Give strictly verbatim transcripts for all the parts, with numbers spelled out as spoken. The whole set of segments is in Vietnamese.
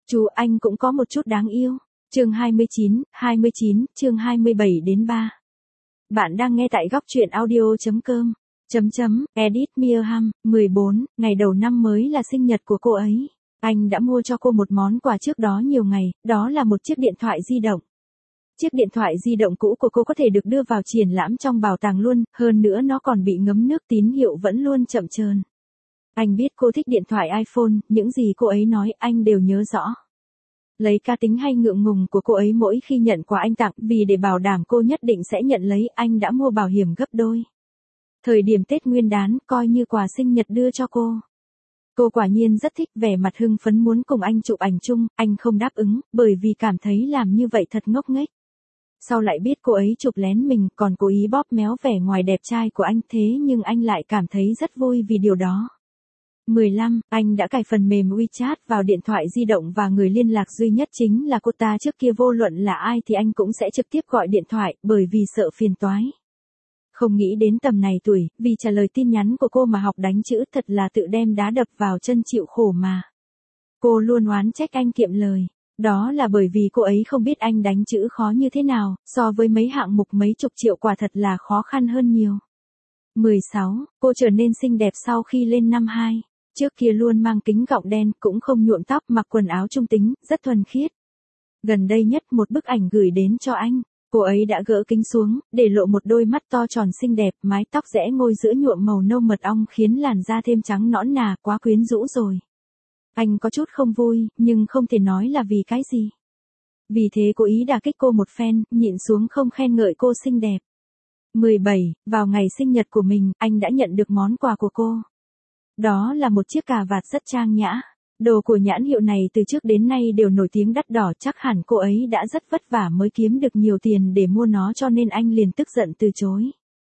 Chú anh cũng có một chút đáng yêu. Chương hai mươi chín, hai mươi chín, chương hai mươi bảy đến ba. Bạn đang nghe tại góc truyện audio chấm com. Chấm chấm, Edith Meerham, mười bốn, ngày đầu năm mới là sinh nhật của cô ấy. Anh đã mua cho cô một món quà trước đó nhiều ngày, đó là một chiếc điện thoại di động. Chiếc điện thoại di động cũ của cô có thể được đưa vào triển lãm trong bảo tàng luôn, hơn nữa nó còn bị ngấm nước, tín hiệu vẫn luôn chậm chờn. Anh biết cô thích điện thoại iPhone, những gì cô ấy nói anh đều nhớ rõ. Lấy cá tính hay ngượng ngùng của cô ấy mỗi khi nhận quà anh tặng, vì để bảo đảm cô nhất định sẽ nhận lấy, anh đã mua bảo hiểm gấp đôi. Thời điểm Tết Nguyên đán, coi như quà sinh nhật đưa cho cô. Cô quả nhiên rất thích, vẻ mặt hưng phấn muốn cùng anh chụp ảnh chung, anh không đáp ứng, bởi vì cảm thấy làm như vậy thật ngốc nghếch. Sau lại biết cô ấy chụp lén mình, còn cố ý bóp méo vẻ ngoài đẹp trai của anh, thế nhưng anh lại cảm thấy rất vui vì điều đó. mười lăm, anh đã cài phần mềm WeChat vào điện thoại di động và người liên lạc duy nhất chính là cô ta, trước kia vô luận là ai thì anh cũng sẽ trực tiếp gọi điện thoại, bởi vì sợ phiền toái. Không nghĩ đến tầm này tuổi, vì trả lời tin nhắn của cô mà học đánh chữ, thật là tự đem đá đập vào chân chịu khổ mà. Cô luôn oán trách anh kiệm lời. Đó là bởi vì cô ấy không biết anh đánh chữ khó như thế nào, so với mấy hạng mục mấy chục triệu quả thật là khó khăn hơn nhiều. mười sáu, cô trở nên xinh đẹp sau khi lên năm hai. Trước kia luôn mang kính gọng đen, cũng không nhuộm tóc, mặc quần áo trung tính, rất thuần khiết. Gần đây nhất một bức ảnh gửi đến cho anh, cô ấy đã gỡ kính xuống, để lộ một đôi mắt to tròn xinh đẹp, mái tóc rẽ ngôi giữa nhuộm màu nâu mật ong khiến làn da thêm trắng nõn nà, quá quyến rũ rồi. Anh có chút không vui, nhưng không thể nói là vì cái gì. Vì thế cố ý đả kích cô một phen, nhịn xuống không khen ngợi cô xinh đẹp. mười bảy, vào ngày sinh nhật của mình, anh đã nhận được món quà của cô. Đó là một chiếc cà vạt rất trang nhã. Đồ của nhãn hiệu này từ trước đến nay đều nổi tiếng đắt đỏ, chắc hẳn cô ấy đã rất vất vả mới kiếm được nhiều tiền để mua nó, cho nên anh liền tức giận từ chối.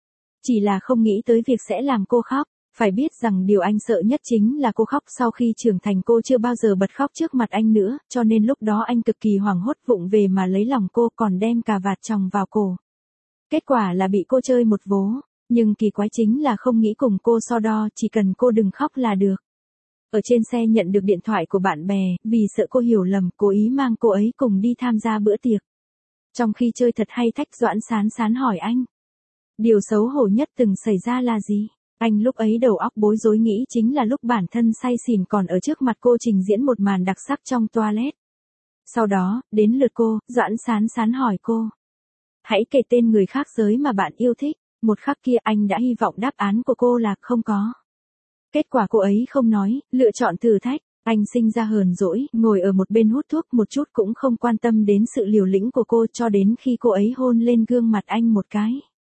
Chỉ là không nghĩ tới việc sẽ làm cô khóc. Phải biết rằng điều anh sợ nhất chính là cô khóc. Sau khi trưởng thành cô chưa bao giờ bật khóc trước mặt anh nữa, cho nên lúc đó anh cực kỳ hoảng hốt, vụng về mà lấy lòng cô, còn đem cà vạt chòng vào cổ. Kết quả là bị cô chơi một vố. Nhưng kỳ quái chính là không nghĩ cùng cô so đo, chỉ cần cô đừng khóc là được. Ở trên xe nhận được điện thoại của bạn bè, vì sợ cô hiểu lầm, cố ý mang cô ấy cùng đi tham gia bữa tiệc. Trong khi chơi thật hay, Thách Doãn Sán Sán hỏi anh. Điều xấu hổ nhất từng xảy ra là gì? Anh lúc ấy đầu óc bối rối, nghĩ chính là lúc bản thân say xỉn còn ở trước mặt cô trình diễn một màn đặc sắc trong toilet. Sau đó, đến lượt cô, Doãn Sán Sán hỏi cô. Hãy kể tên người khác giới mà bạn yêu thích. Một khắc kia anh đã hy vọng đáp án của cô là không có. Kết quả cô ấy không nói, lựa chọn thử thách. Anh sinh ra hờn dỗi, ngồi ở một bên hút thuốc, một chút cũng không quan tâm đến sự liều lĩnh của cô, cho đến khi cô ấy hôn lên gương mặt anh một cái.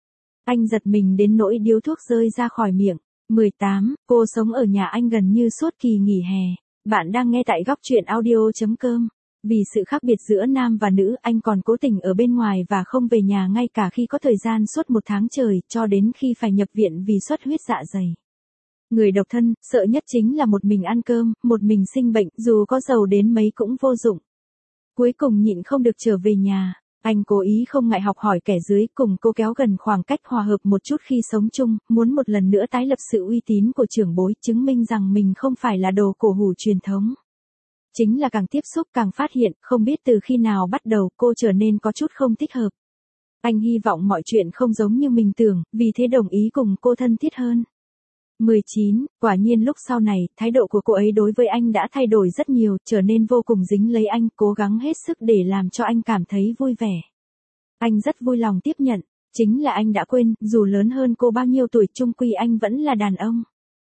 Anh giật mình đến nỗi điếu thuốc rơi ra khỏi miệng. mười tám, cô sống ở nhà anh gần như suốt kỳ nghỉ hè. Bạn đang nghe tại góc truyện audio chấm com. Vì sự khác biệt giữa nam và nữ, anh còn cố tình ở bên ngoài và không về nhà ngay cả khi có thời gian suốt một tháng trời, cho đến khi phải nhập viện vì xuất huyết dạ dày. Người độc thân, sợ nhất chính là một mình ăn cơm, một mình sinh bệnh, dù có giàu đến mấy cũng vô dụng. Cuối cùng nhịn không được trở về nhà. Anh cố ý không ngại học hỏi kẻ dưới, cùng cô kéo gần khoảng cách, hòa hợp một chút khi sống chung, muốn một lần nữa tái lập sự uy tín của trưởng bối, chứng minh rằng mình không phải là đồ cổ hủ truyền thống. Chính là càng tiếp xúc càng phát hiện, không biết từ khi nào bắt đầu cô trở nên có chút không thích hợp. Anh hy vọng mọi chuyện không giống như mình tưởng, vì thế đồng ý cùng cô thân thiết hơn. mười chín, quả nhiên lúc sau này, thái độ của cô ấy đối với anh đã thay đổi rất nhiều, trở nên vô cùng dính lấy anh, cố gắng hết sức để làm cho anh cảm thấy vui vẻ. Anh rất vui lòng tiếp nhận, chính là anh đã quên, dù lớn hơn cô bao nhiêu tuổi, chung quy anh vẫn là đàn ông.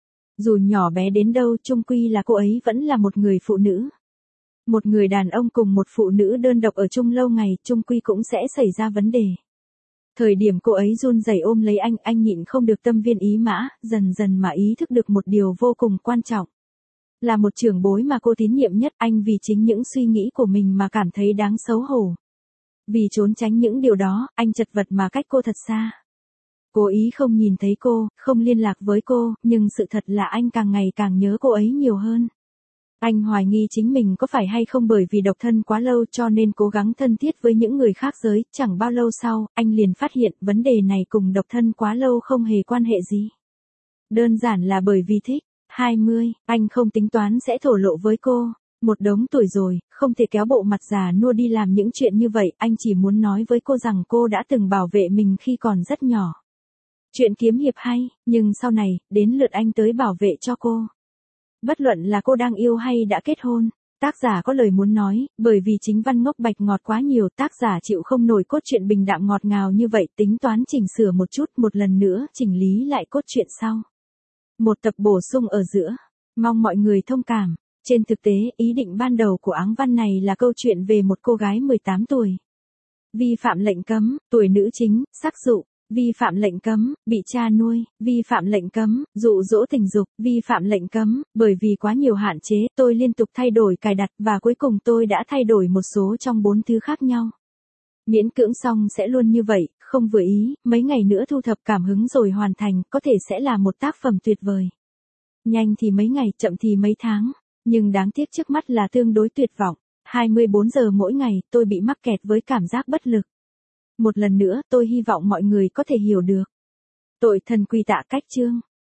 Dù nhỏ bé đến đâu, chung quy là cô ấy vẫn là một người phụ nữ. Một người đàn ông cùng một phụ nữ đơn độc ở chung lâu ngày, chung quy cũng sẽ xảy ra vấn đề. Thời điểm cô ấy run rẩy ôm lấy anh, anh nhịn không được tâm viên ý mã, dần dần mà ý thức được một điều vô cùng quan trọng. Là một trưởng bối mà cô tín nhiệm nhất, anh vì chính những suy nghĩ của mình mà cảm thấy đáng xấu hổ. Vì trốn tránh những điều đó, anh chật vật mà cách cô thật xa. Cố ý không nhìn thấy cô, không liên lạc với cô, nhưng sự thật là anh càng ngày càng nhớ cô ấy nhiều hơn. Anh hoài nghi chính mình có phải hay không bởi vì độc thân quá lâu cho nên cố gắng thân thiết với những người khác giới, chẳng bao lâu sau, anh liền phát hiện vấn đề này cùng độc thân quá lâu không hề quan hệ gì. Đơn giản là bởi vì thích. hai mươi, anh không tính toán sẽ thổ lộ với cô. Một đống tuổi rồi, không thể kéo bộ mặt già nua đi làm những chuyện như vậy, anh chỉ muốn nói với cô rằng cô đã từng bảo vệ mình khi còn rất nhỏ. Chuyện kiếm hiệp hay, nhưng sau này, đến lượt anh tới bảo vệ cho cô. Bất luận là cô đang yêu hay đã kết hôn, tác giả có lời muốn nói, bởi vì chính văn ngốc bạch ngọt quá nhiều, tác giả chịu không nổi cốt truyện bình đạm ngọt ngào như vậy, tính toán chỉnh sửa một chút, một lần nữa chỉnh lý lại cốt truyện sau. Một tập bổ sung ở giữa, mong mọi người thông cảm. Trên thực tế, ý định ban đầu của áng văn này là câu chuyện về một cô gái mười tám tuổi. Vi phạm lệnh cấm, tuổi nữ chính, sắc dụ. Vi phạm lệnh cấm, bị cha nuôi. Vi phạm lệnh cấm, dụ dỗ tình dục. Vi phạm lệnh cấm, bởi vì quá nhiều hạn chế, tôi liên tục thay đổi cài đặt và cuối cùng tôi đã thay đổi một số trong bốn thứ khác nhau. Miễn cưỡng xong sẽ luôn như vậy, không vừa ý, mấy ngày nữa thu thập cảm hứng rồi hoàn thành, có thể sẽ là một tác phẩm tuyệt vời. Nhanh thì mấy ngày, chậm thì mấy tháng. Nhưng đáng tiếc trước mắt là tương đối tuyệt vọng. hai mươi bốn giờ mỗi ngày, tôi bị mắc kẹt với cảm giác bất lực. Một lần nữa, tôi hy vọng mọi người có thể hiểu được. Tội thần quy tạ cách chương.